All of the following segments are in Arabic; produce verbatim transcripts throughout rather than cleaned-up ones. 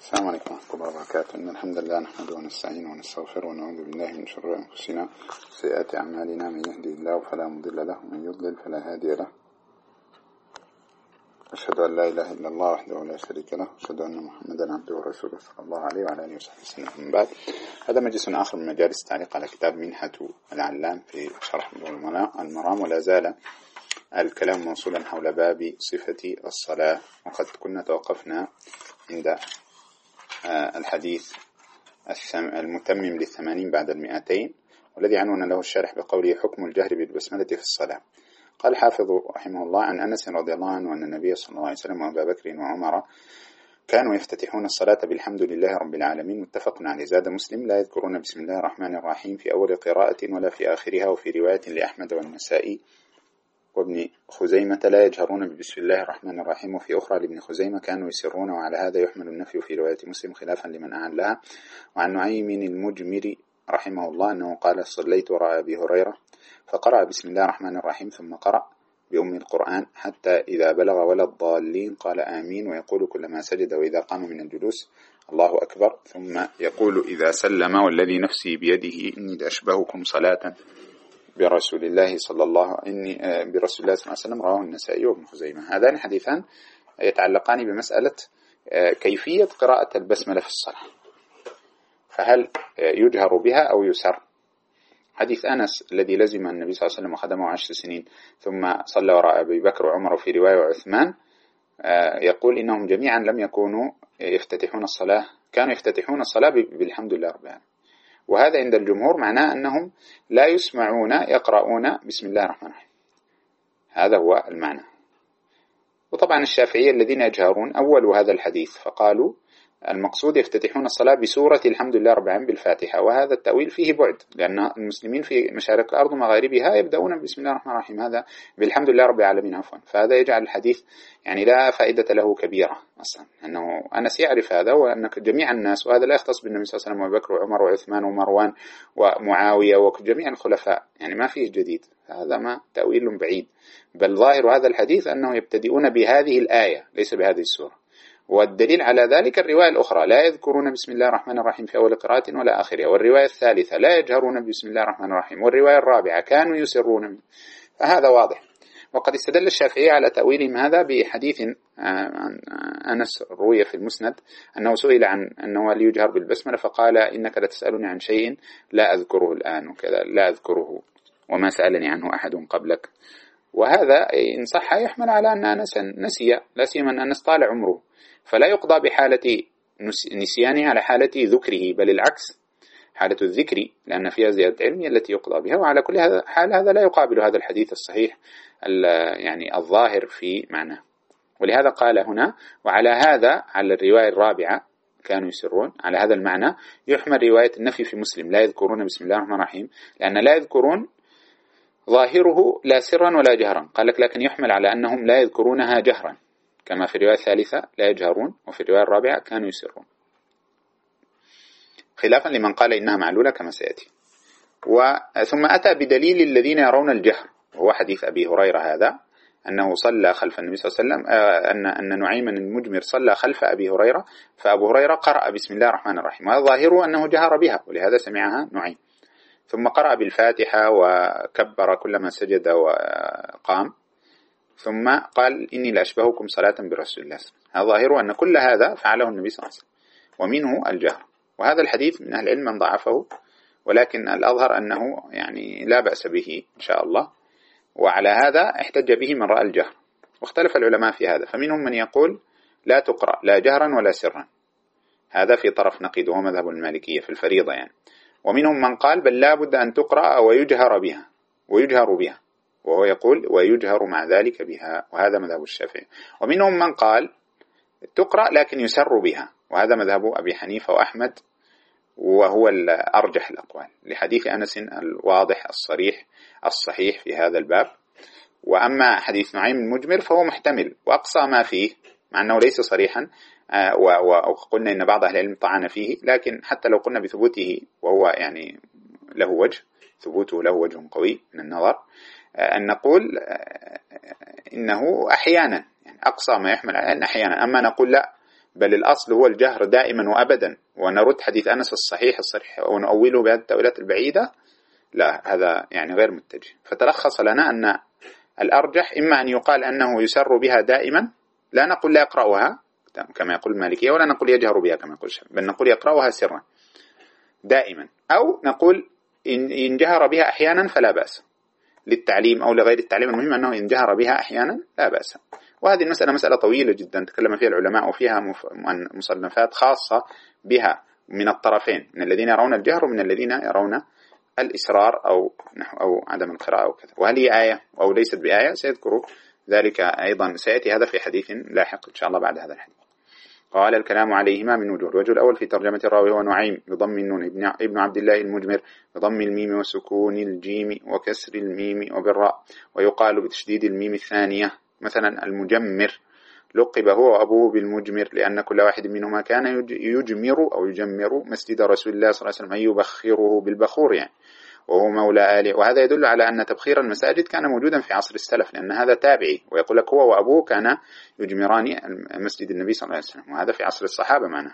السلام عليكم ورحمة الله وبركاته. إن الحمد لله نحمده ونستعينه ونستغفره ونعوذ بالله من شرور أنفسنا وسيئات أعمالنا. من يهدي الله فلا مضل له ومن يضلل فلا هادي له. أشهد أن لا إله إلا الله وحده لا شريك له وأشهد أن محمدا عبده ورسوله صلى الله عليه وعلى آله وصحبه وسلم. من بعد، هذا مجلس آخر من مجالس التعليق على كتاب منحة العلام في شرح المرام، ولا زال الكلام موصولا حول باب صفة الصلاة، وقد كنا توقفنا عند الحديث المتمم للثمانين بعد المئتين، والذي عنون له الشارح بقوله حكم الجهر بالبسملة في الصلاة. قال حافظ رحمه الله عن أنس رضي الله عنه أن النبي صلى الله عليه وسلم وأبا بكر وعمر كانوا يفتتحون الصلاة بالحمد لله رب العالمين، متفق عليه. زاد مسلم لا يذكرون بسم الله الرحمن الرحيم في أول قراءة ولا في آخرها. وفي رواية لأحمد والنسائي وابن خزيمة لا يجهرون ببسم الله الرحمن الرحيم، وفي أخرى لابن خزيمة كانوا يسرون، وعلى هذا يحمل النفي في رواية مسلم خلافا لمن أعلها. وعن نعيم المجمر رحمه الله أنه قال صليت وراء أبي هريرة فقرأ بسم الله الرحمن الرحيم ثم قرأ بأم القرآن حتى إذا بلغ ولا الضالين قال آمين، ويقول كلما سجد وإذا قام من الجلوس الله أكبر، ثم يقول إذا سلم والذي نفسي بيده إني لأشبهكم صلاة برسول الله صلى الله إني برسول الله صلى الله عليه وسلم. رواه النسائي وابن خزيمة. هذان حديثان يتعلقان بمسألة كيفية قراءة البسملة في الصلاة، فهل يجهر بها أو يسر؟ حديث أنس الذي لزم النبي صلى الله عليه وسلم وخدمه عشر سنين ثم صلى وراء أبي بكر وعمر، في رواية وعثمان يقول إنهم جميعا لم يكونوا يفتتحون الصلاة، كانوا يفتتحون الصلاة بالحمد لله رب العالمين. وهذا عند الجمهور معناه أنهم لا يسمعون يقرؤون بسم الله الرحمن الرحيم، هذا هو المعنى. وطبعا الشافعية الذين يجهرون أول هذا الحديث فقالوا المقصود يفتتحون الصلاة بسورة الحمد لله رب العالمين بالفاتحة، وهذا التأويل فيه بعد، لأن المسلمين في مشارق الأرض ومغاربها يبدأون بسم الله الرحمن الرحيم، هذا بالحمد لله رب العالمين عفوا. فهذا يجعل الحديث يعني لا فائدة له كبيرة أصلا، أنه أنس يعرف هذا، وأنك جميع الناس، وهذا لا يختص بالنبي صلى الله عليه وسلم وأبي بكر وعمر وعثمان ومروان ومعاوية وجميع الخلفاء، يعني ما فيه جديد، هذا ما تأويل بعيد. بل ظاهر هذا الحديث أنه يبتدئون بهذه الآية ليس بهذه السورة، والدليل على ذلك الرواية الأخرى لا يذكرون بسم الله الرحمن الرحيم في أول قراءة ولا آخرها، والرواية الثالثة لا يجهرون بسم الله الرحمن الرحيم، والرواية الرابعة كانوا يسرون، فهذا واضح. وقد استدل الشافعي على تأويلهم هذا بحديث عن أنس روي في المسند أنه سئل عن أنه ليجهر بالبسملة فقال إنك لتسألني عن شيء لا أذكره الآن وكذا، لا أذكره وما سألني عنه أحد قبلك. وهذا إن صح يحمل على أن أنس نسي، لا سيما أن أنس طال عمره، فلا يقضى بحالة نسيانه على حالة ذكره، بل العكس، حالة الذكر لأن فيها زيادة علم التي يقضى بها. وعلى كل حال هذا لا يقابل هذا الحديث الصحيح يعني الظاهر في معناه. ولهذا قال هنا وعلى هذا، على الرواية الرابعة كانوا يسرون، على هذا المعنى يحمل رواية النفي في مسلم لا يذكرون بسم الله الرحمن الرحيم، لأن لا يذكرون ظاهره لا سرا ولا جهرا، قال لك لكن يحمل على أنهم لا يذكرونها جهرا، كما في الرواية الثالثة لا يجهرون، وفي الرواية الرابعة كانوا يسرون، خلافا لمن قال إنها معلولة كما سيأتي. ثم أتى بدليل الذين يرون الجهر، وهو حديث أبي هريرة هذا، أنه صلى خلف النبي صلى الله عليه وسلم، أن أن نعيما المجمر صلى خلف أبي هريرة، فأبو هريرة قرأ بسم الله الرحمن الرحيم، وهذا ظاهره أنه جهر بها ولهذا سمعها نعيم، ثم قرأ بالفاتحة وكبر كلما سجد وقام، ثم قال إني لأشبهكم صلاة برسول الله. هذا ظاهره أن كل هذا فعله النبي صلى الله عليه وسلم، ومنه الجهر. وهذا الحديث من أهل العلم من ضعفه، ولكن الأظهر أنه يعني لا بأس به إن شاء الله. وعلى هذا احتج به من رأى الجهر، واختلف العلماء في هذا، فمنهم من يقول لا تقرأ لا جهرا ولا سرا، هذا في طرف نقيض وهو مذهب المالكية في الفريضة يعني. ومنهم من قال بل لا بد أن تقرأ ويجهر بها ويجهر بها، وهو يقول ويجهر مع ذلك بها، وهذا مذهب الشافعي. ومنهم من قال تقرأ لكن يسر بها، وهذا مذهب أبي حنيفة وأحمد، وهو الأرجح الأقوال لحديث أنس الواضح الصريح الصحيح في هذا الباب. وأما حديث نعيم المجمر فهو محتمل، وأقصى ما فيه مع أنه ليس صريحا، وقلنا إن بعض أهل العلم طعن فيه، لكن حتى لو قلنا بثبوته وهو يعني له وجه، ثبوته له وجه قوي من النظر، أن نقول إنه أحيانا، يعني أقصى ما يحمل على أن أحيانا. أما نقول لا بل الأصل هو الجهر دائما وأبدا، ونرد حديث أنس الصحيح الصريح ونؤوله بهذه التأويلات البعيدة، لا، هذا يعني غير متجه. فتلخص لنا أن الأرجح إما أن يقال أنه يسر بها دائما، لا نقول لا يقرأها كما يقول المالكية، ولا نقول يجهر بها كما يقول الشافعي، بل نقول يقرأها سرا دائما، أو نقول إن جهر بها أحيانا فلا بأس للتعليم أو لغير التعليم، المهم أنه إن جهر بها أحيانا لا بأس. وهذه المسألة مسألة طويلة جدا تكلم فيها العلماء، وفيها مصنفات خاصة بها من الطرفين، من الذين يرون الجهر ومن الذين يرون الإسرار أو نحو أو عدم القراءة أو كذا. وهل هي آية أو ليست بآية؟ سيذكر ذلك أيضا، سيأتي هذا في حديث لاحق إن شاء الله بعد هذا الحديث. قال الكلام عليهما من وجوه. الوجه الأول في ترجمة الراوي هو نعيم بضم النون ابن عبد الله المجمر بضم الميم وسكون الجيم وكسر الميم وبالراء، ويقال بتشديد الميم الثانية. مثلا المجمر لقب هو وأبوه بالمجمر، لأن كل واحد منهما كان يجمر أو يجمر مسجد رسول الله صلى الله عليه وسلم، أي يبخره بالبخور يعني، وهو مولى آله. وهذا يدل على أن تبخير المساجد كان موجودا في عصر السلف، لأن هذا تابعي، ويقول لك هو وأبوه كان يجمران مسجد النبي صلى الله عليه وسلم، وهذا في عصر الصحابة معنا.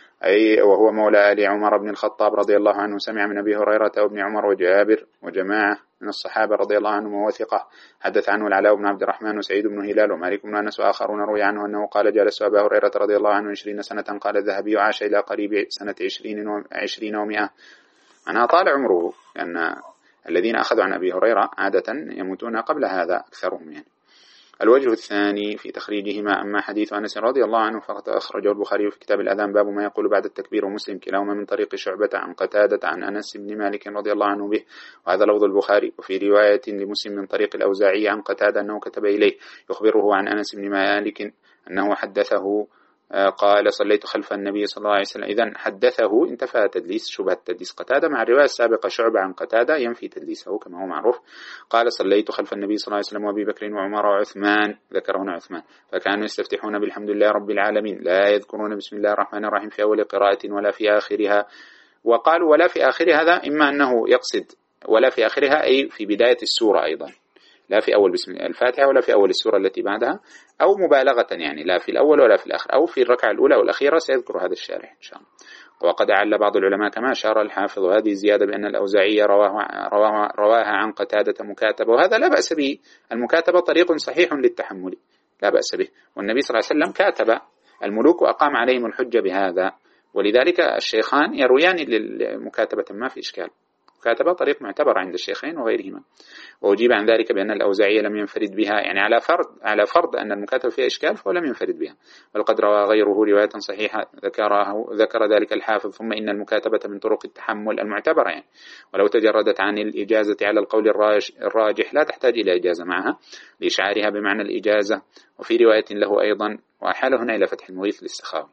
أي وهو مولى آل عمر بن الخطاب رضي الله عنه، سمع من أبي هريرة وابن عمر وجابر وجماعة من الصحابة رضي الله عنهم ووثقة. حدث عنه العلاء بن عبد الرحمن وسعيد بن هلال ومالك بن أنس وآخرون، روي عنه أنه قال جلس أبا هريرة رضي الله عنه عشرين سنة. قال الذهبي عاش إلى قريب سنة عشرين وعشرين ومئة، أنا طال عمره، لأن الذين أخذوا عن أبي هريرة عادة يموتون قبل هذا أكثرهم يعني. الوجه الثاني في تخريجهما، أما حديث أنس رضي الله عنه فقد أخرجه البخاري في كتاب الأذان باب ما يقول بعد التكبير، ومسلم كلاهما من طريق شعبة عن قتادة عن أنس بن مالك رضي الله عنه به، وهذا لفظ البخاري. وفي رواية لمسلم من طريق الأوزاعي عن قتادة أنه كتب إليه يخبره عن أنس بن مالك أنه حدثه قال صليت خلف النبي صلى الله عليه وسلم. إذن حدثه انتفى تدليس شبهة تدليس قتادة، مع الرواية السابقة شعبة عن قتادة ينفي تدليسه كما هو معروف. قال صليت خلف النبي صلى الله عليه وسلم وأبي بكر وعمر وعثمان، ذكر هنا عثمان، فكانوا يستفتحون بالحمد لله رب العالمين، لا يذكرون بسم الله الرحمن الرحيم في أول قراءة ولا في آخرها. وقالوا ولا في آخرها، هذا إما أنه يقصد ولا في آخرها أي في بداية السورة أيضا، لا في أول بسم الله الفاتحة ولا في أول السورة التي بعدها، أو مبالغة يعني لا في الأول ولا في الآخر، أو في الركعة الأولى والأخيرة، سيذكر هذا الشارح إن شاء الله. وقد أعل بعض العلماء كما أشار الحافظ هذه زيادة بأن الأوزاعي رواه رواها, رواها عن قتادة مكاتبة، وهذا لا بأس به، المكاتبة طريق صحيح للتحمل لا بأس به، والنبي صلى الله عليه وسلم كاتب الملوك وأقام عليهم الحجة بهذا، ولذلك الشيخان يرويان للمكاتبة ما في إشكال، مكاتبة طريق معتبر عند الشيخين وغيرهما. وأجيب عن ذلك بأن الأوزاعي لم ينفرد بها، يعني على فرض على فرض أن المكاتبة فيها إشكال فهو لم ينفرد بها، بل قد روى غيره رواية صحيحة ذكره ذكر ذلك الحافظ. ثم إن المكاتبة من طرق التحمل المعتبرة يعني، ولو تجردت عن الإجازة على القول الراجح لا تحتاج إلى إجازة معها لإشعارها بمعنى الإجازة. وفي رواية له أيضا، وأحال هنا إلى فتح المغيث للسخاوي،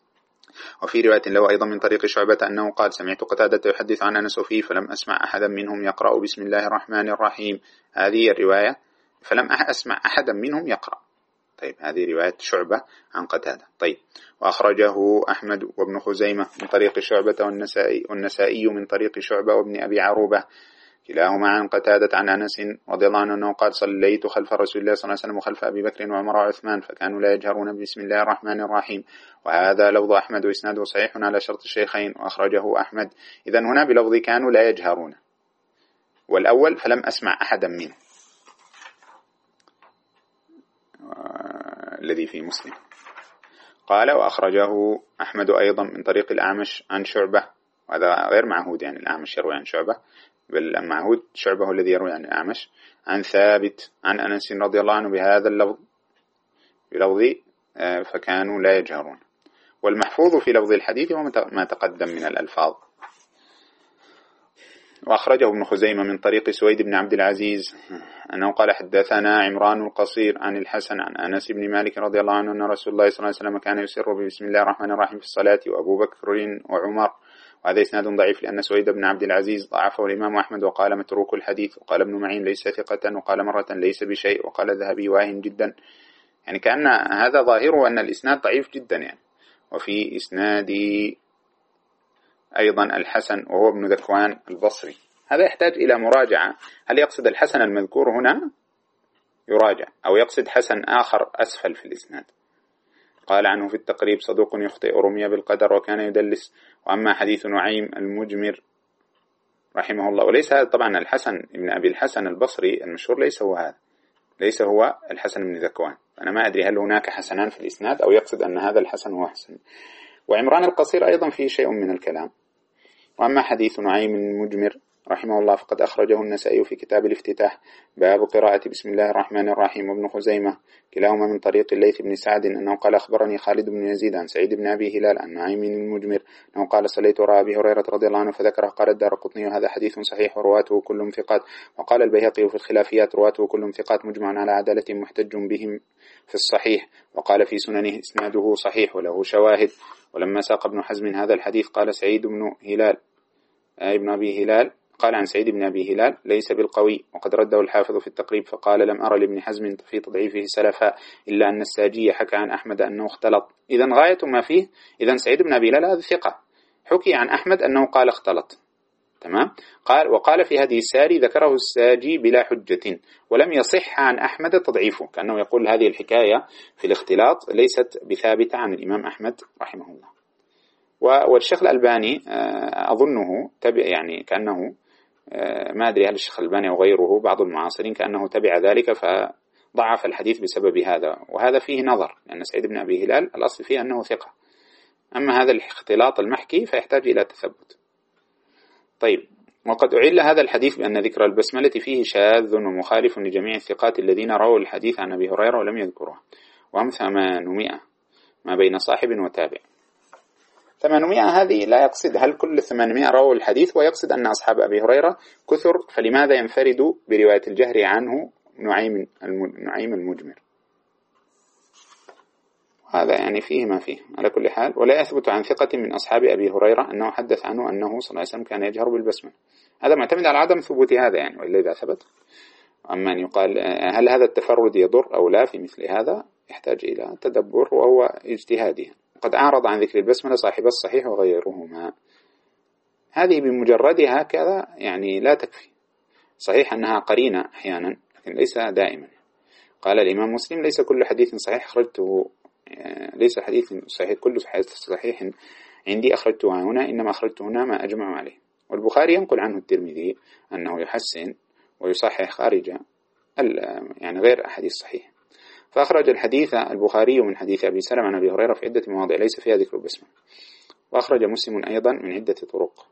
وفي رواية له أيضا من طريق شعبة أنه قال سمعت قتادة يحدث عن أنس فيه فلم أسمع أحدا منهم يقرأ بسم الله الرحمن الرحيم، هذه الرواية فلم أسمع أحدا منهم يقرأ. طيب هذه رواية شعبة عن قتادة. طيب وأخرجه أحمد وابن خزيمة من طريق شعبة والنسائي, والنسائي من طريق شعبة وابن أبي عروبة كلاهما عن قتادة عن أنس رضي الله عنه أنه قال صليت خلف رسول الله صلى الله عليه وسلم وخلف أبي بكر وعمر وعثمان فكانوا لا يجهرون بسم الله الرحمن الرحيم، وهذا لفظ أحمد وإسناده صحيح على شرط الشيخين وأخرجه أحمد. إذن هنا بلفظ كانوا لا يجهرون، والأول فلم أسمع أحدا منه الذي في مسلم. قال وأخرجه أحمد أيضا من طريق الأعمش عن شعبة، وهذا غير معهود يعني الأعمش يروي عن شعبة، بل المعهود شعبه الذي يروي عن الأعمش عن ثابت عن أنس رضي الله عنه بهذا اللفظ بلفظ فكانوا لا يجهرون. والمحفوظ في لفظ الحديث هو ما تقدم من الألفاظ. وأخرجه ابن خزيمة من طريق سويد بن عبد العزيز أنه قال حدثنا عمران القصير عن الحسن عن أنس بن مالك رضي الله عنه أن رسول الله صلى الله عليه وسلم كان يسر بسم الله الرحمن الرحيم في الصلاة وأبو بكر وعمر. وهذا إسناد ضعيف لأن سويد بن عبد العزيز ضعفه الإمام أحمد وقال متروك الحديث، وقال ابن معين ليس ثقة، وقال مرة ليس بشيء، وقال الذهبي واهن جدا، يعني كأن هذا ظاهره أن الإسناد ضعيف جدا يعني. وفي إسناد أيضا الحسن وهو ابن ذكوان البصري، هذا يحتاج إلى مراجعة، هل يقصد الحسن المذكور هنا يراجع أو يقصد حسن آخر أسفل في الإسناد؟ قال عنه في التقريب صدوق يخطئ رمي بالقدر وكان يدلس. وأما حديث نعيم المجمر رحمه الله، وليس هذا طبعا الحسن بن أبي الحسن البصري المشهور، ليس هو هذا، ليس هو الحسن بن ذكوان. أنا ما أدري هل هناك حسنان في الإسناد أو يقصد أن هذا الحسن هو حسن. وعمران القصير أيضا فيه شيء من الكلام. وأما حديث نعيم المجمر رحمه الله فقد أخرجه النسائي في كتاب الافتتاح باب قراءة بسم الله الرحمن الرحيم، وابن خزيمة كلاهما من طريق الليث بن سعد أنه قال أخبرني خالد بن يزيد عن سعيد بن أبي هلال عن نعيم المجمر أنه قال صليت وراء أبي هريرة رضي الله عنه فذكره. قال الدارقطني هذا حديث صحيح ورواته كلهم ثقات. وقال البيهقي في الخلافيات رواته كلهم ثقات مجمع على عدالة محتج بهم في الصحيح. وقال في سننه إسناده صحيح وله شواهد. ولما ساق ابن حزم هذا الحديث قال سعيد بن هلال ابن أبي هلال قال عن سعيد بن أبي هلال ليس بالقوي، وقد رده الحافظ في التقريب فقال لم أرى لابن حزم في تضعيفه سلفا إلا أن الساجي حكى عن أحمد أنه اختلط. إذن غاية ما فيه، إذن سعيد بن أبي هلال هذا ثقة، حكي عن أحمد أنه قال اختلط، تمام. قال وقال في هذه الساري ذكره الساجي بلا حجة ولم يصح عن أحمد تضعيفه، كأنه يقول هذه الحكاية في الاختلاط ليست بثابتة عن الإمام أحمد رحمه الله. والشيخ الألباني أظنه تبع، يعني كأنه ما أدري هل الشيخ الألباني أو غيره بعض المعاصرين كأنه تبع ذلك فضعف الحديث بسبب هذا، وهذا فيه نظر، لأن سعيد بن أبي هلال الأصل فيه أنه ثقة، أما هذا الاختلاط المحكي فيحتاج إلى تثبت. طيب، وقد أعل هذا الحديث بأن ذكر البسملة فيه شاذ ومخالف لجميع الثقات الذين رووا الحديث عن أبي هريرة ولم يذكروه، وهم ثمانمائة ما بين صاحب وتابع. ثمانمائة هذه لا يقصد هل كل ثمانمائة رووا الحديث، ويقصد أن أصحاب أبي هريرة كثر، فلماذا ينفرد برواية الجهر عنه نعيم نعيم المجمر؟ هذا يعني فيه ما فيه. على كل حال، ولا يثبت عن ثقة من أصحاب أبي هريرة أنه حدث عنه أنه صلى الله عليه وسلم كان يجهر بالبسملة. هذا معتمد على عدم ثبوت هذا يعني، وإلا إذا ثبت. أما أن يقال هل هذا التفرد يضر أو لا في مثل هذا يحتاج إلى تدبر وهو اجتهادي. قد أعرض عن ذكر البسملة صاحب الصحيح وغيرهما. هذه بمجردها هكذا يعني لا تكفي. صحيح أنها قرينة أحيانا لكن ليس دائما. قال الإمام مسلم ليس كل حديث صحيح أخرجته، ليس حديث صحيح كل حديث صحيح عندي أخرجته هنا، إنما أخرجته هنا ما أجمع عليه. والبخاري ينقل عنه الترمذي أنه يحسن ويصحح خارج يعني غير أحاديث صحيح. فأخرج الحديث البخاري من حديث أبي سلمة عن أبي هريرة في عدة مواضع ليس فيها ذكر البسمة. وأخرج مسلم أيضا من عدة طرق،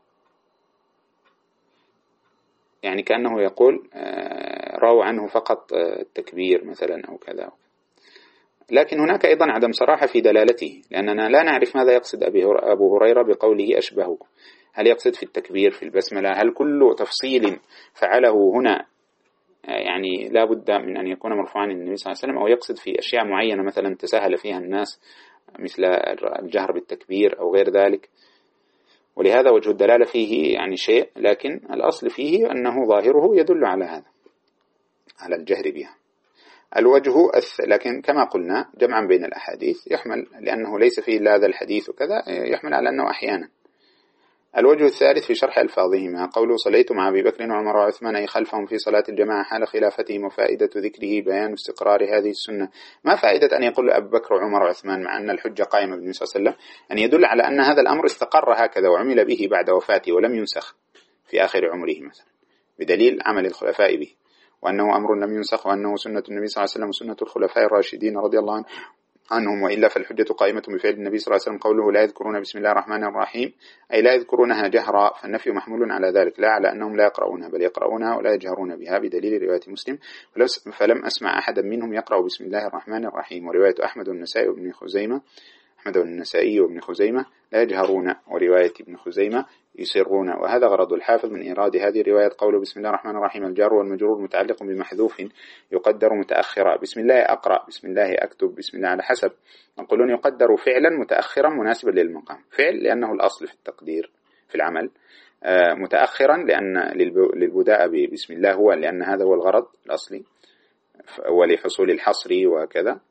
يعني كأنه يقول رووا عنه فقط التكبير مثلا أو كذا. لكن هناك أيضا عدم صراحة في دلالته، لأننا لا نعرف ماذا يقصد أبو هريرة بقوله أشبهه. هل يقصد في التكبير في البسملة؟ هل كل تفصيل فعله هنا يعني لا بد من أن يكون مرفوعا للنبي صلى الله عليه وسلم، أو يقصد في أشياء معينة مثلا تساهل فيها الناس مثل الجهر بالتكبير أو غير ذلك؟ ولهذا وجه الدلالة فيه يعني شيء، لكن الأصل فيه أنه ظاهره يدل على هذا، على الجهر بها. الوجه الث... لكن كما قلنا جمعا بين الأحاديث يحمل، لأنه ليس فيه إلا هذا الحديث وكذا، يحمل على أنه أحيانا. الوجه الثالث في شرح ألفاظهما قوله صليت مع أبي بكر وعمر وعثمان أي خلفهم في صلاة الجماعة حال خلافتهم، وفائدة ذكره بيان استقرار هذه السنة. ما فائدة أن يقول أبو بكر وعمر وعثمان مع أن الحجة قائمة بالنبي صلى الله عليه وسلم؟ أن يدل على أن هذا الأمر استقر هكذا وعمل به بعد وفاته ولم ينسخ في آخر عمره مثلا بدليل عمل الخلفاء به، وأنه أمر لم ينسخ، وأنه سنة النبي صلى الله عليه وسلم وسنة الخلفاء الراشدين رضي الله عنهم، وإلا فالحجة قائمة بفعل النبي صلى الله عليه وسلم. قوله لا يذكرون بسم الله الرحمن الرحيم أي لا يذكرونها جهرا، فالنفي محمول على ذلك، لا على أنهم لا يقرؤونها بل يقرؤونها ولا يجهرون بها بدليل رواية مسلم فلم أسمع أحدا منهم يقرأ بسم الله الرحمن الرحيم. ورواية أحمد والنسائي وابن خزيمة أحمد والنسائي وابن خزيمة لا يجهرون، ورواية ابن خزيمة يسرون. وهذا غرض الحافظ من إيراد هذه الرواية قوله بسم الله الرحمن الرحيم الجار والمجرور متعلق بمحذوف يقدر متأخرا، بسم الله أقرأ، بسم الله أكتب، بسم الله على حسب. يقولون يقدر فعلا متأخرا مناسبا للمقام، فعل لأنه الأصل في التقدير في العمل، متأخرا لأن للبداء بسم الله هو لأن هذا هو الغرض الأصلي ولحصول الحصر وكذا،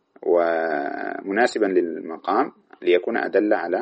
ومناسبا للمقام ليكون أدل على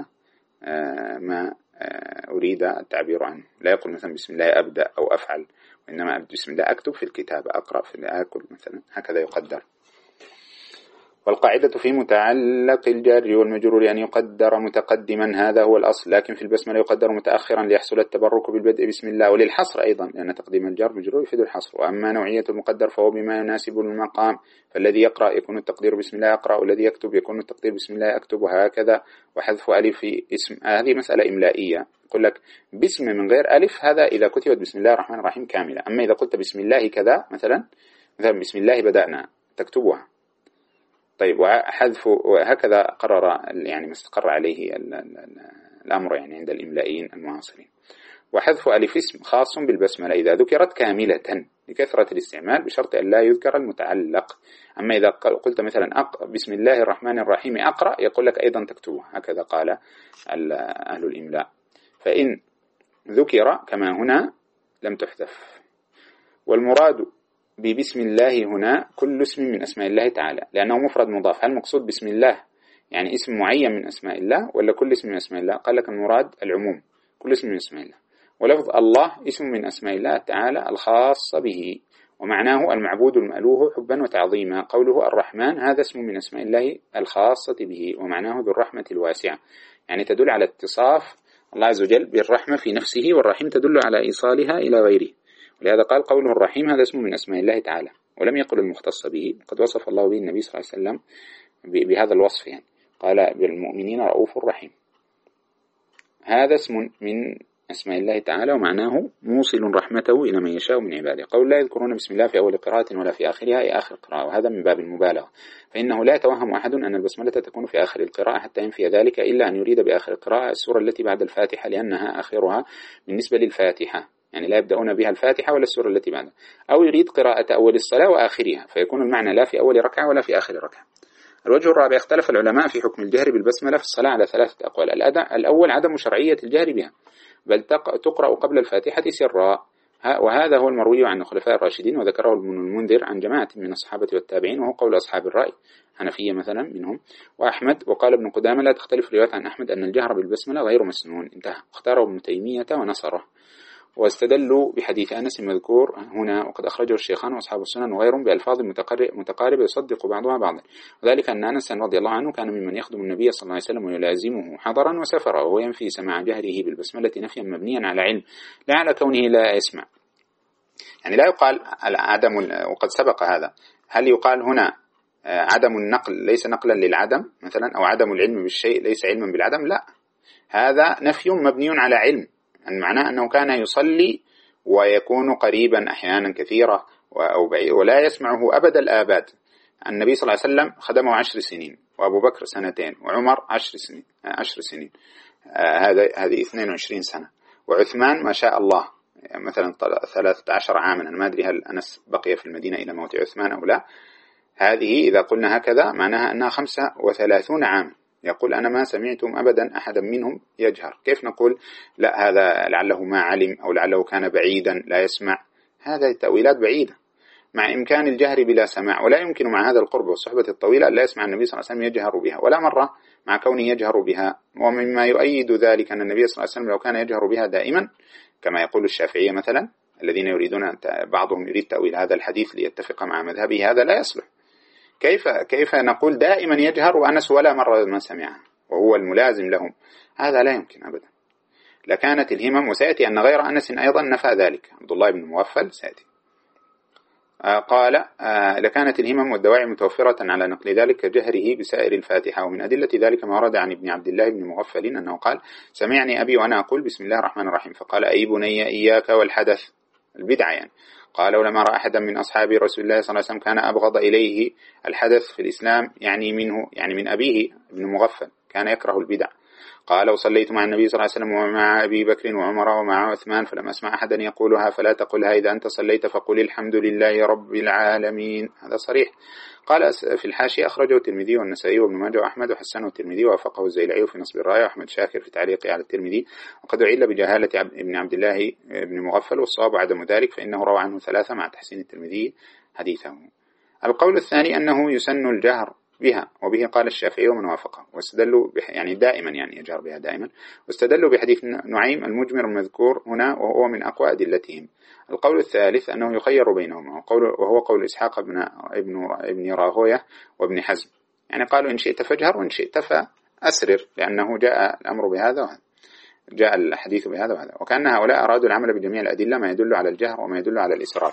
ما أريد التعبير عنه. لا يقول مثلا بسم الله أبدأ أو أفعل، وإنما بسم الله أكتب في الكتاب، أقرأ في آكل مثلا، هكذا يقدر. والقاعدة في متعلق الجار والمجرور أن يقدر متقدما، هذا هو الأصل، لكن في البسملة يقدر متأخرا ليحصل التبرك بالبدء بسم الله، وللحصر أيضا لأن تقديم الجار مجرور يفيد الحصر. وأما نوعية المقدر فهو بما يناسب المقام، فالذي يقرأ يكون التقدير بسم الله يقرأ، والذي يكتب يكون التقدير بسم الله يكتب، وهكذا. وحذف ألف في اسم، هذه مسألة إملائية، يقول لك باسم من غير ألف هذا إذا كتبت بسم الله الرحمن الرحيم كاملة. أما إذا قلت بسم الله كذا مثلا، مثلا بسم الله بدأنا تكتبها. طيب وحذف، وهكذا قرر يعني ما استقر عليه الأمر يعني عند الإملائيين المعاصرين. وحذف ألف اسم خاص بالبسملة إذا ذكرت كاملة لكثرة الاستعمال بشرط أن لا يذكر المتعلق. أما إذا قلت مثلا أق... بسم الله الرحمن الرحيم أقرأ، يقول لك أيضا تكتبه، هكذا قال أهل الإملاء. فإن ذكر كما هنا لم تحذف. والمراد ببسم الله هنا كل اسم من أسماء الله تعالى، لأنه مفرد مضاف. هل المقصود بسم الله يعني اسم معين من أسماء الله ولا كل اسم من أسماء الله؟ قال لك المراد العموم، كل اسم من أسماء الله. ولفظ الله اسم من أسماء الله تعالى الخاصة به، ومعناه المعبود المألوه حبا وتعظيما. قوله الرحمن هذا اسم من أسماء الله الخاصة به، ومعناه ذو الرحمة الواسعة، يعني تدل على اتصاف الله عز وجل بالرحمة في نفسه، والرحيم تدل على إيصالها إلى غيره. ولهذا قال قوله الرحيم هذا اسم من أسماء الله تعالى، ولم يقل المختص به. قد وصف الله به النبي صلى الله عليه وسلم بهذا الوصف، يعني قال بالمؤمنين رؤوف رحيم. هذا اسم من أسماء الله تعالى، ومعناه موصل رحمته إلى من يشاء من عباده. قول لا يذكرون بسم الله في أول قراءة ولا في آخرها، أي آخر قراءة، وهذا من باب المبالغة، فإنه لا يتوهم أحد أن البسملة تكون في آخر القراءة حتى ينفي ذلك، إلا أن يريد بآخر القراءة السورة التي بعد الفاتحة، لأنها آخرها بالنسبة للفاتحة، يعني لا يبدأون بها الفاتحة ولا السورة التي بعدها. أو يريد قراءة أول الصلاة وآخرها، فيكون المعنى لا في أول ركعة ولا في آخر ركعة. الوجه الرابع، اختلف العلماء في حكم الجهر بالبسملة في الصلاة على ثلاثة أقوال. الأول عدم شرعية الجهر بها، بل تقرأ قبل الفاتحة سرا، وهذا هو المروي عن الخلفاء الراشدين، وذكره ابن المنذر عن جماعة من الصحابة والتابعين، وهو قول أصحاب الرأي حنفية مثلا منهم وأحمد. وقال ابن قدامة لا تختلف الروايات عن أحمد أن الجهر بالبسملة غير مسنون، انتهى. اختاره ابن تيمية ونصره، واستدلوا بحديث أنس المذكور هنا، وقد أخرجه الشيخان وأصحاب السنن وغيرهم بألفاظ متقاربة يصدق بعضها بعضا. وذلك أن أنس رضي الله عنه كان ممن يخدم النبي صلى الله عليه وسلم ويلازمه حضرا وسفرا، وهو ينفي سماع جهره بالبسملة نفيا مبنيا على علم لا على كونه لا يسمع. يعني لا يقال عدم، وقد سبق هذا، هل يقال هنا عدم النقل ليس نقلا للعدم مثلا، أو عدم العلم بالشيء ليس علما بالعدم؟ لا، هذا نفي مبني على علم، يعني معناه أنه كان يصلي ويكون قريبا أحيانا كثيرة ولا يسمعه أبد الآباد. النبي صلى الله عليه وسلم خدمه عشر سنين، وأبو بكر سنتين، وعمر عشر سنين عشر سنين هذا هذه اثنين وعشرين سنة، وعثمان ما شاء الله مثلا ثلاثة عشر عاما. أنا ما أدري هل أنس بقي في المدينة إلى موت عثمان أو لا. هذه إذا قلنا هكذا معناها أنها خمسة وثلاثون عاما. يقول أنا ما سمعتم أبدا أحدا منهم يجهر. كيف نقول لا هذا لعله ما علم، أو لعله كان بعيدا لا يسمع؟ هذا التأويلات بعيدة، مع إمكان الجهر بلا سماع. ولا يمكن مع هذا القرب والصحبة الطويلة لا يسمع النبي صلى الله عليه وسلم يجهر بها ولا مرة، مع كونه يجهر بها. ومما يؤيد ذلك أن النبي صلى الله عليه وسلم لو كان يجهر بها دائما كما يقول الشافعية مثلا، الذين يريدون، بعضهم يريد تأويل هذا الحديث ليتفق مع مذهبه، هذا لا يصلح. كيف كيف نقول دائما يجهر وأنس ولا مرة ما سمعها وهو الملازم لهم؟ هذا لا يمكن أبدا. لكانت الهمم، وسيأتي أن غير أنس أيضا نفى ذلك، عبد الله بن مغفل سيأتي. آه قال آه لكانت الهمم والدواعي متوفرة على نقل ذلك كجهره بسائر الفاتحة. ومن أدلة ذلك ما ورد عن ابن عبد الله بن مغفل أنه قال سمعني أبي وأنا أقول بسم الله الرحمن الرحيم، فقال أي بني إياك والحدث، البدعة يعني. قال ولما رأى أحدا من أصحاب رسول الله صلى الله عليه وسلم كان أبغض إليه الحدث في الإسلام، يعني منه يعني من أبيه ابن مغفل، كان يكره البدع. قال وصليت مع النبي صلى الله عليه وسلم ومع أبي بكر وعمر ومع عثمان فلم أسمع أحدا يقولها، فلا تقلها إذا أنت صليت فقل الحمد لله رب العالمين. هذا صريح. قال في الحاشية أخرجه الترمذي والنسائي وابن ماجه وأحمد، وحسنه الترمذي ووافقه الزيلعي في نصب الراية، وأحمد شاكر في تعليقه على الترمذي. وقد أعل بجهالة ابن عبد الله بن مغفل، والصواب عدم ذلك، فإنه روى عنه ثلاثة مع تحسين الترمذي حديثه. القول الثاني أنه يسن الجهر بها، وبه قال الشافعي ومن وافقه، واستدلوا يعني دائما يعني يجهر بها دائما، واستدلوا بحديث نعيم المجمر المذكور هنا، وهو من أقوى أدلتهم. القول الثالث أنه يخير بينهما، وهو قول إسحاق ابن ابن ابن راهويه وابن حزم، يعني قالوا إن شئت فاجهر وإن شئت فأسرر، لأنه جاء الأمر بهذا وهذا، جاء الحديث بهذا وهذا. وكأن هؤلاء أرادوا العمل بجميع الأدلة ما يدل على الجهر وما يدل على الإسرار.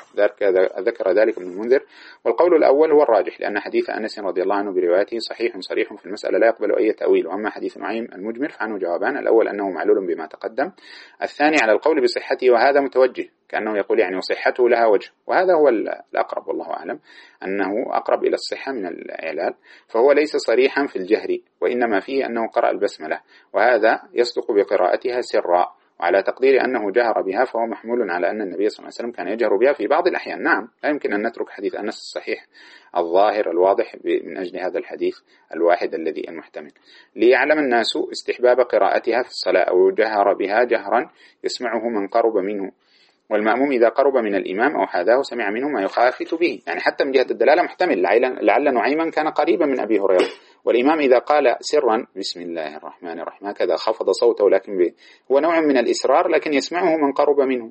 ذكر ذلك ابن المنذر، والقول الأول هو الراجح، لأن حديث أنس رضي الله عنه بروايته صحيح صريح في المسألة لا يقبل أي تأويل. وأما حديث نعيم المجمر فعنه جوابان: الأول أنه معلول بما تقدم، الثاني على القول بصحته، وهذا متوجه، كأنه يقول يعني وصحته لها وجه، وهذا هو الأقرب والله أعلم، أنه أقرب إلى الصحة من الإعلال. فهو ليس صريحا في الجهر، وإنما فيه أنه قرأ البسملة، وهذا يصدق بقراءتها سرا، وعلى تقدير أنه جهر بها فهو محمول على أن النبي صلى الله عليه وسلم كان يجهر بها في بعض الأحيان. نعم، لا يمكن أن نترك حديث أنس الصحيح الظاهر الواضح من أجل هذا الحديث الواحد الذي المحتمل. ليعلم الناس استحباب قراءتها في الصلاة، أو جهر بها جهرا يسمعه من قرب منه، والمأموم إذا قرب من الإمام أو حاذاه سمع منه ما يخافت به، يعني حتى من جهة الدلالة محتمل، لعل نعيما كان قريبا من أبي هريرة، والإمام إذا قال سرا بسم الله الرحمن الرحيم هكذا خفض صوته، لكن به هو نوع من الإسرار، لكن يسمعه من قرب منه،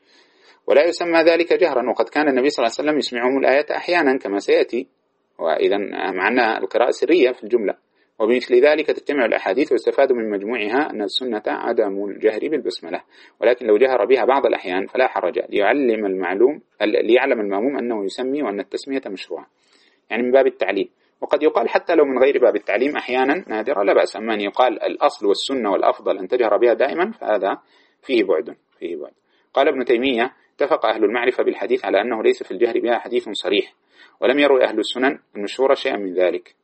ولا يسمى ذلك جهرا. وقد كان النبي صلى الله عليه وسلم يسمعهم الآيات أحيانا كما سيأتي، وإذا معنا القراءة سرية في الجملة. وبمثل ذلك تجتمع الأحاديث ويستفاد من مجموعها أن السنة عدم الجهر بالبسملة، ولكن لو جهر بها بعض الأحيان فلا حرج، ليعلم المعلوم ليعلم المأموم أنه يسمي وأن التسمية مشروعة، يعني من باب التعليم. وقد يقال حتى لو من غير باب التعليم أحيانا نادرة لا بأس، أما أن يقال الأصل والسنة والأفضل أن تجهر بها دائما فهذا فيه بعد فيه بعد. قال ابن تيمية: اتفق أهل المعرفة بالحديث على أنه ليس في الجهر بها حديث صريح، ولم يروي أهل السنن المشهورة شيئا من ذلك،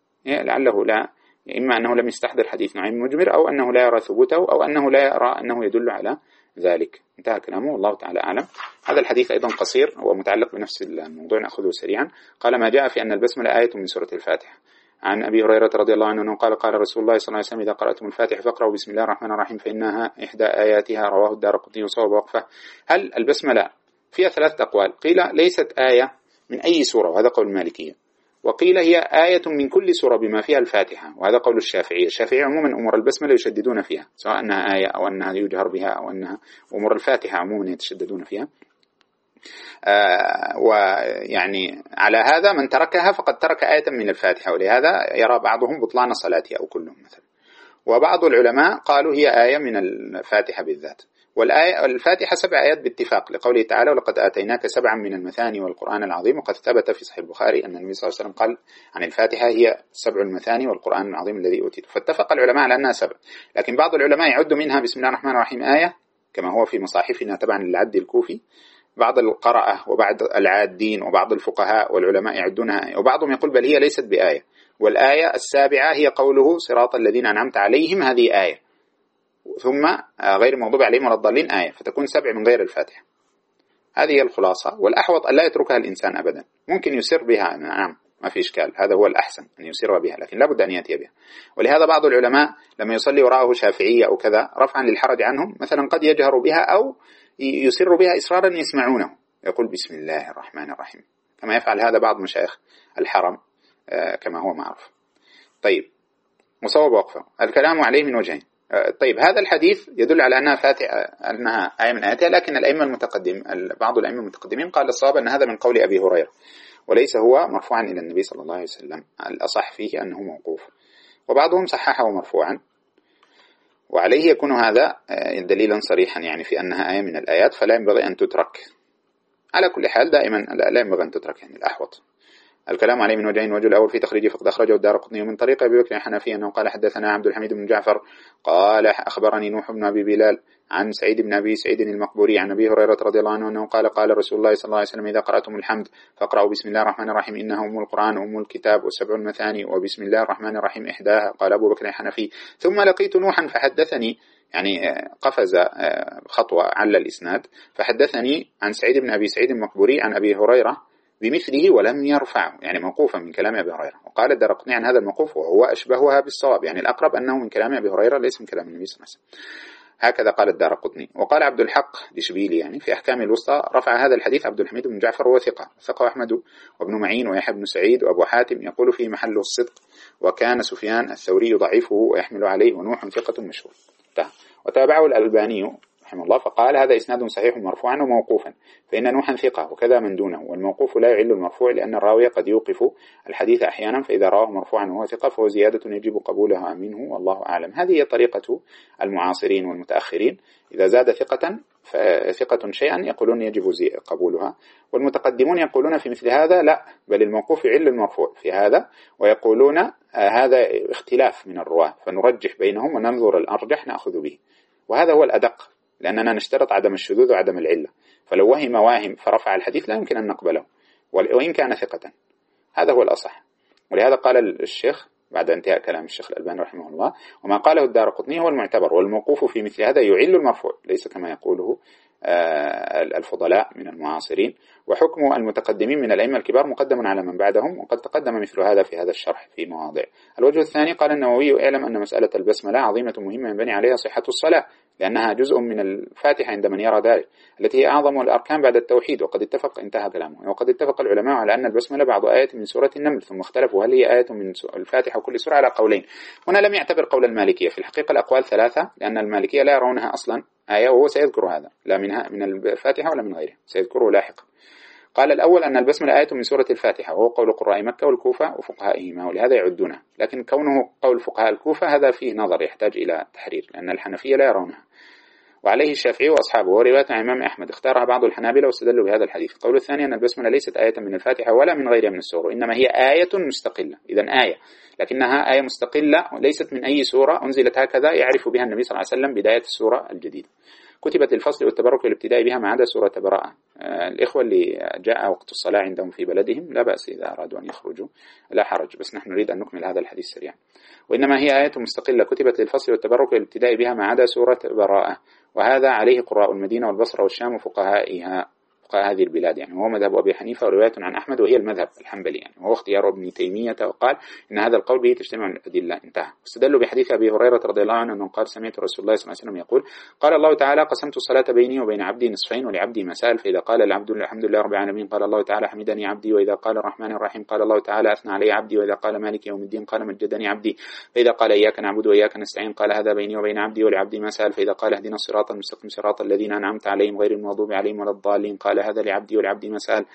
لعله لا، إما أنه لم يستحضر حديث نعيم مجمر، أو أنه لا يرى ثبوته، أو أنه لا يرى أنه يدل على ذلك. انتهى كلامه والله تعالى أعلم. هذا الحديث أيضا قصير ومتعلق بنفس الموضوع، نأخذه سريعا. قال: ما جاء في أن البسملة آية من سورة الفاتحة. عن أبي هريرة رضي الله عنه قال: قال رسول الله صلى الله عليه وسلم: إذا قرأتم الفاتحة فاقرأوا بسم الله الرحمن الرحيم فإنها إحدى آياتها. رواه الدارقطني وصواب وقفه. هل البسملة فيها ثلاثة أقوال؟ قيل ليست آية من أي سورة، وهذا قول المالكية، وقيل هي آية من كل سورة بما فيها الفاتحة، وهذا قول الشافعية. الشافعية عموما أمور البسملة يشددون فيها، سواء أنها آية أو أنها يجهر بها أو أنها أمور الفاتحة عموما يتشددون فيها. آه ويعني على هذا من تركها فقد ترك آية من الفاتحة، ولهذا يرى بعضهم بطلان صلاتها أو كلهم مثلا. وبعض العلماء قالوا هي آية من الفاتحة بالذات. والآية الفاتحة سبع آيات باتفاق، لقوله تعالى: ولقد آتيناك سبعا من المثاني والقرآن العظيم. وقد ثبت في صحيح البخاري أن النبي صلى الله عليه وسلم قال عن الفاتحة: هي سبع المثاني والقرآن العظيم الذي أوتيته. فاتفق العلماء على أنها سبع، لكن بعض العلماء يعد منها بسم الله الرحمن الرحيم آية، كما هو في مصاحفنا تبعا للعد الكوفي. بعض القراءة وبعض العادين وبعض الفقهاء والعلماء يعدونها آية، وبعضهم يقول بل هي ليست بآية، والآية السابعة هي قوله: صراط الذين أنعمت عليهم، هذه آية، ثم غير المغضوب عليهم ولا الضالين آية، فتكون سبع من غير الفاتحة. هذه هي الخلاصة، والأحوط أن لا يتركها الإنسان أبدا. ممكن يسر بها، نعم ما في إشكال، هذا هو الأحسن أن يسر بها، لكن لا بد أن يأتي بها. ولهذا بعض العلماء لما يصلي وراءه شافعية أو كذا رفعا للحرج عنهم مثلا قد يجهر بها أو يسر بها إصرارا يسمعونه، يقول بسم الله الرحمن الرحيم، كما يفعل هذا بعض مشايخ الحرم كما هو معروف. طيب، مصوب وقفه. الكلام عليه من وجهين. طيب، هذا الحديث يدل على أنها فاتحة، أنها آية من آياتها، لكن الأئمة المتقدم بعض الأئمة المتقدمين قال الصواب أن هذا من قول أبي هريرة، وليس هو مرفوعا إلى النبي صلى الله عليه وسلم، الأصح فيه أنه موقوف، وبعضهم صححه مرفوعا، وعليه يكون هذا دليلا صريحا يعني في أنها آية من الآيات، فلا ينبغي أن تترك. على كل حال دائما لا ينبغي أن تترك، يعني الأحوط. الكلام عليه من وجهين: الوجه الأول في تخريجه فقد أخرجه الدارقطني من طريق أبي بكر الحنفي أنه قال: حدثنا عبد الحميد بن جعفر قال: أخبرني نوح بن أبي بلال عن سعيد بن أبي سعيد المقبوري عن أبي هريرة رضي الله عنه أنه قال: قال رسول الله صلى الله عليه وسلم: إذا قرأتم الحمد فاقرأوا بسم الله الرحمن الرحيم إنه أم القرآن أم الكتاب والسبع المثاني، وبسم الله الرحمن الرحيم إحداها. قال أبو بكر الحنفي: ثم لقيت نوحا فحدثني، يعني قفز خطوة على الإسناد، فحدثني عن سعيد بن أبي سعيد المقبوري عن أبي هريرة بمثله ولم يرفعه، يعني موقوفا من كلام أبي هريرة. وقال الدارقطني عن هذا الموقوف وهو أشبهها بالصواب، يعني الأقرب أنه من كلام أبي هريرة ليس من كلام النبي صلى الله عليه وسلم. هكذا قال الدارقطني. وقال عبد الحق دشبيلي يعني في أحكام الوسطى: رفع هذا الحديث عبد الحميد بن جعفر وهو ثقة، ثقة أحمد وابن معين ويحيى بن سعيد وأبو حاتم، يقول في محله الصدق، وكان سفيان الثوري ضعيفه ويحمل عليه، ونوح ثقة مشهور. وتابعه الألباني رحمه الله فقال هذا إسناد صحيح مرفوعا وموقوفا فإن نوحا ثقة وكذا من دونه، والموقوف لا يعل المرفوع لأن الراوي قد يوقف الحديث أحيانا، فإذا رواه مرفوعا وهو ثقة فهو زيادة يجب قبولها منه والله أعلم. هذه هي طريقة المعاصرين والمتأخرين، إذا زاد ثقة ثقة شيئا يقولون يجب قبولها، والمتقدمون يقولون في مثل هذا لا، بل الموقوف يعل المرفوع في هذا، ويقولون هذا اختلاف من الرواة فنرجح بينهم وننظر الأرجح نأخذ به، وهذا هو الأدق، لأننا نشترط عدم الشذوذ وعدم العلة، فلو وهم واهم فرفع الحديث لا يمكن أن نقبله وإن كان ثقة، هذا هو الأصح. ولهذا قال الشيخ بعد انتهاء كلام الشيخ الألباني رحمه الله: وما قاله الدارقطني هو المعتبر، والموقوف في مثل هذا يعل المرفوع ليس كما يقوله الفضلاء من المعاصرين، وحكم المتقدمين من الأئمة الكبار مقدم على من بعدهم، وقد تقدم مثل هذا في هذا الشرح في مواضع. الوجه الثاني قال النووي: اعلم أن مسألة البسملة عظيمة مهمة ينبني عليها صحة الصلاة، لأنها جزء من الفاتحة عند من يرى ذلك، التي هي أعظم الأركان بعد التوحيد. وقد اتفق انتهى كلامه وقد اتفق العلماء على أن البسملة بعض آية من سورة النمل، ثم اختلفوا هل هي آية من الفاتحة وكل سورة على قولين. هنا لم يعتبر قول المالكية، في الحقيقة الأقوال ثلاثة، لأن المالكية لا يرونها أصلا آية، وهو سيذكر هذا لا منها من الفاتحة ولا من غيرها، سيذكره لاحقا. قال الأول أن البسملة آية من سورة الفاتحة، وهو قول قراء مكة والكوفة وفقهائهما، ولهذا يعدونها، لكن كونه قول فقهاء الكوفة هذا فيه نظر يحتاج إلى تحرير، لأن الحنفية لا يرونها، وعليه الشافعي وأصحابه، ورواية عن الإمام أحمد اختارها بعض الحنابلة واستدلوا بهذا الحديث. القول الثاني أن البسملة ليست آية من الفاتحة ولا من غيرها من السور، إنما هي آية مستقلة، إذن آية لكنها آية مستقلة ليست من أي سورة أنزلت هكذا يعرف بها النبي صلى الله عليه وسلم بداية السورة الجديدة، كتبت للفصل والتبرك والابتداء بها ما عدا سورة براءة. آه الإخوة اللي جاء وقت الصلاة عندهم في بلدهم لا بأس إذا أرادوا أن يخرجوا، لا حرج، بس نحن نريد أن نكمل هذا الحديث سريعا. وإنما هي آية مستقلة كتبت للفصل والتبرك والابتداء بها ما عدا سورة براءة، وهذا عليه قراء المدينة والبصرة والشام وفقهائها، فقهاء هذه البلاد يعني، وهو مذهب أبي حنيفة ورواية عن أحمد، وهي المذهب الحنبلي يعني، وهو اختيار ابن تيمية، وقال إن هذا القول به تجتمع الأدلة، انتهى. واستدلوا بحديث أبي هريرة رضي الله عنه أنه قال: سمعت رسول الله صلى الله عليه وسلم يقول: قال الله تعالى: قسمت الصلاة بيني وبين عبدي نصفين ولعبدي مسائل، فإذا قال العبد الحمد لله رب العالمين قال الله تعالى: حمدني عبدي، وإذا قال الرحمن الرحيم قال الله تعالى: أثنى علي عبدي، وإذا قال مالك يوم الدين قال: مجدني عبدي، فإذا قال إياك نعبد وإياك نستعين قال: هذا بيني وبين عبدي ولعبدي مسائل، فإذا قال: اهدنا الصراط المستقيم صراط الذين أنعمت عليهم غير المغضوب عليهم ولا الضالين قال: هذا لعبدي ولعبدي مسائل.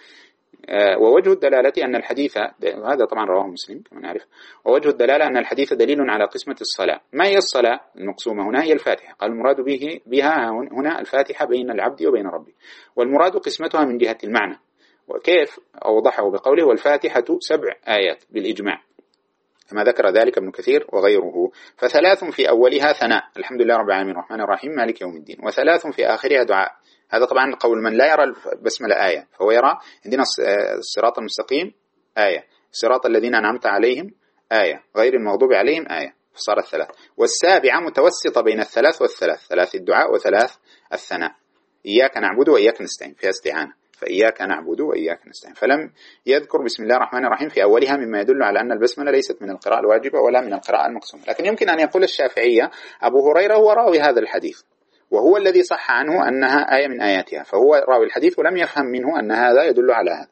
آه ووجه الدلالة أن الحديث، هذا طبعا رواه مسلم كما نعرف، ووجه الدلالة أن الحديث دليل على قسمة الصلاة. ما هي الصلاة المقسومة هنا؟ هي الفاتحة، قال المراد به بها هنا الفاتحة بين العبد وبين ربه، والمراد قسمتها من جهة المعنى. وكيف أوضحه بقوله: والفاتحة سبع آيات بالإجماع، كما ذكر ذلك ابن كثير وغيره، فثلاث في أولها ثناء الحمد لله رب العالمين الرحمن الرحيم مالك يوم الدين، وثلاث في آخرها دعاء. هذا طبعا قول من لا يرى البسملة آية، فهو يرى عندنا الصراط المستقيم آية، الصراط الذين أنعمت عليهم آية، غير المغضوب عليهم آية، فصارت ثلاث. والسابعة متوسطة بين الثلاث والثلاث، ثلاث الدعاء وثلاث الثناء، إياك نعبد وإياك نستعين، فيها استعانة، فإياك نعبد وإياك نستعين، فلم يذكر بسم الله الرحمن الرحيم في أولها، مما يدل على أن البسملة ليست من القراءة الواجبة ولا من القراءة المقسومة. لكن يمكن أن يقول الشافعية: أبو هريرة هو راوي هذا الحديث، وهو الذي صح عنه أنها آية من آياتها، فهو راوي الحديث ولم يفهم منه أن هذا يدل على هذا.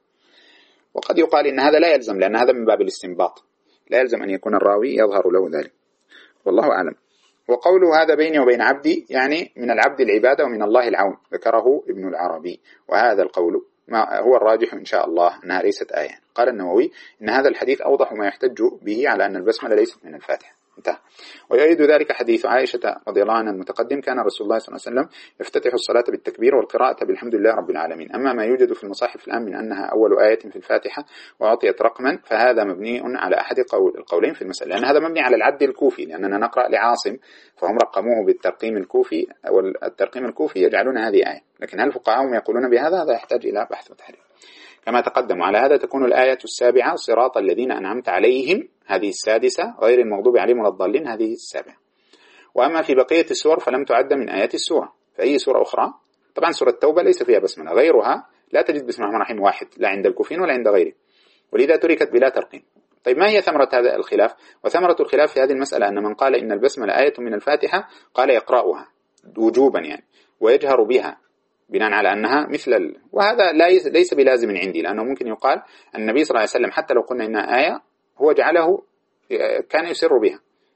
وقد يقال إن هذا لا يلزم، لأن هذا من باب الاستنباط، لا يلزم أن يكون الراوي يظهر له ذلك، والله أعلم. وقوله هذا بيني وبين عبدي يعني من العبد العبادة ومن الله العون، ذكره ابن العربي، وهذا القول ما هو الراجح إن شاء الله أنها ليست آية. قال النووي إن هذا الحديث أوضح ما يحتج به على أن البسملة ليست من الفاتحة، انتهى. ويؤيد ذلك حديث عائشة رضي الله عنها المتقدم: كان رسول الله صلى الله عليه وسلم يفتتح الصلاة بالتكبير والقراءة بالحمد لله رب العالمين. أما ما يوجد في المصاحف الآن من أنها أول آية في الفاتحة وأعطيت رقما، فهذا مبني على أحد القولين في المسألة، لأن هذا مبني على العد الكوفي، لأننا نقرأ لعاصم فهم رقموه بالترقيم الكوفي، والترقيم الكوفي يجعلون هذه آية، لكن هل فقهاءهم يقولون بهذا؟ هذا يحتاج إلى بحث وتحرير كما تقدم. على هذا تكون الآية السابعة صراط الذين أنعمت عليهم، هذه السادسة، غير المغضوب عليهم ولا الضالين، هذه السابعة. وأما في بقية السور فلم تعد من آيات السورة. فأي سورة أخرى، طبعا سورة التوبة ليس فيها بسملة، غيرها لا تجد بسم الله الرحمن الرحيم واحد، لا عند الكوفيين ولا عند غيره، ولذا تركت بلا ترقيم. طيب ما هي ثمرة هذا الخلاف؟ وثمرة الخلاف في هذه المسألة أن من قال إن البسملة آية من الفاتحة قال يقرأها وجوبا يعني، ويجهر بها بناء على أنها مثل ال... وهذا ليس بلازم عندي، لأنه ممكن يقال النبي صلى الله عليه وسلم حتى لو قلنا إنها آية هو جعله كان يسر بها،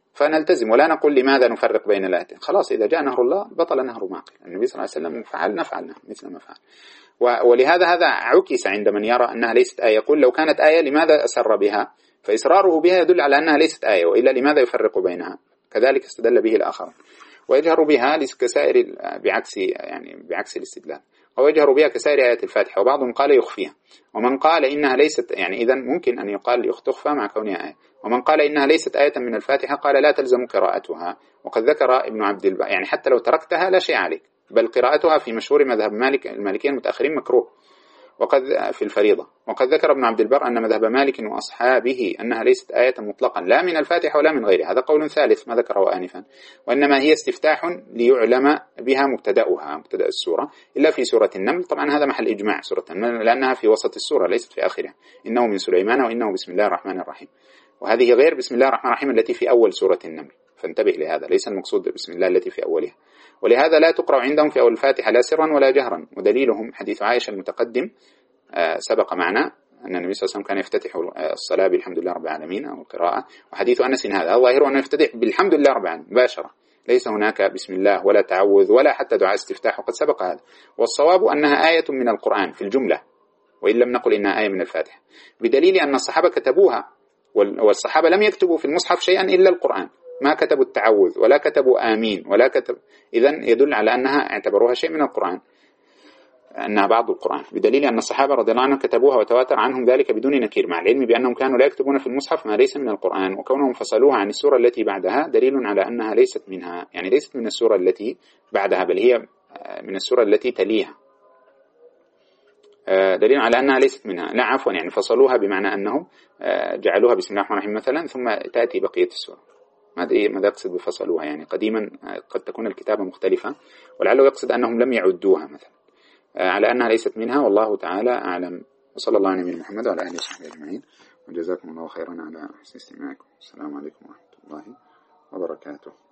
فنلتزم ولا نقول لماذا نفرق بين الآيتين. خلاص إذا جاء نهر الله بطل نهر معقل. النبي صلى الله عليه وسلم فعل نفعل مثل ما فعل. ولهذا هذا عكس عند من يرى أنها ليست آية. يقول لو كانت آية لماذا أسر بها؟ فإصراره بها يدل على أنها ليست آية، وإلا لماذا يفرق بينها؟ كذلك استدل به الآخرون. ويجهر بها كسائر بعكس يعني بعكس الاستدلال، أو يجهر بها كسائر آيات الفاتحة. وبعضهم قال يخفيها، ومن قال إنها ليست يعني إذا ممكن أن يقال تخفى مع كونها آية. ومن قال إنها ليست آية من الفاتحة قال لا تلزم قراءتها. وقد ذكر ابن عبد البر يعني حتى لو تركتها لا شيء عليك، بل قراءتها في مشهور مذهب مالك المالكية المتأخرين مكروه وقد في الفريضة. وقد ذكر ابن عبد البر أن مذهب مالك وأصحابه أنها ليست آية مطلقا لا من الفاتحة ولا من غيرها. هذا قول ثالث ما ذكره آنفا. وإنما هي استفتاح ليعلم بها مبتدأها مبتدأ السورة، إلا في سورة النمل. طبعا هذا محل إجماع سورة النمل لأنها في وسط السورة ليست في آخرها. إنه من سليمان وإنه بسم الله الرحمن الرحيم. وهذه غير بسم الله الرحمن الرحيم التي في أول سورة النمل، فانتبه لهذا، ليس المقصود بسم الله التي في أولها. ولهذا لا تقرأ عندهم في أول الفاتحة لا سرا ولا جهرا. ودليلهم حديث عائشة المتقدم آه سبق معنا أن النبي صلى الله عليه وسلم كان يفتتح الصلاة بالحمد لله رب العالمين أو القراءة. وحديث أنس هذا الظاهر أنه يفتتح بالحمد لله رب العالمين مباشرة، ليس هناك بسم الله ولا تعوذ ولا حتى دعاء استفتاح، وقد سبق هذا. والصواب أنها آية من القرآن في الجملة، وإن لم نقل إنها آية من الفاتحة، بدليل أن الصحابة كتبوها، والصحابة لم يكتبوا في المصحف شيئا إلا القرآن، ما كتبوا التعوذ ولا كتبوا آمين ولا كتب. إذن يدل على أنها اعتبروها شيء من القرآن، أنها بعض القرآن، بدليل أن الصحابة رضي الله عنهم كتبوها وتواتر عنهم ذلك بدون نكير، مع العلم بأنهم كانوا لا يكتبون في المصحف ما ليس من القرآن. وكونهم فصلوها عن السورة التي بعدها دليل على أنها ليست منها، يعني ليست من السورة التي بعدها، بل هي من السورة التي تليها، دليل على أنها ليست منها. لا عفوا، يعني فصلوها بمعنى أنهم جعلوها بسم الله الرحمن الرحيم مثلا ثم تأتي بقية السورة. ما أدري ماذا يقصد بفصلوها، يعني قديما قد تكون الكتابة مختلفة، ولعله يقصد أنهم لم يعدوها مثلا، على أنها ليست منها. والله تعالى أعلم. وصلى الله على نبينا محمد وعلى آله وصحبه أجمعين، وجزاكم الله خيرا على حسن استماعكم. السلام عليكم ورحمة الله وبركاته.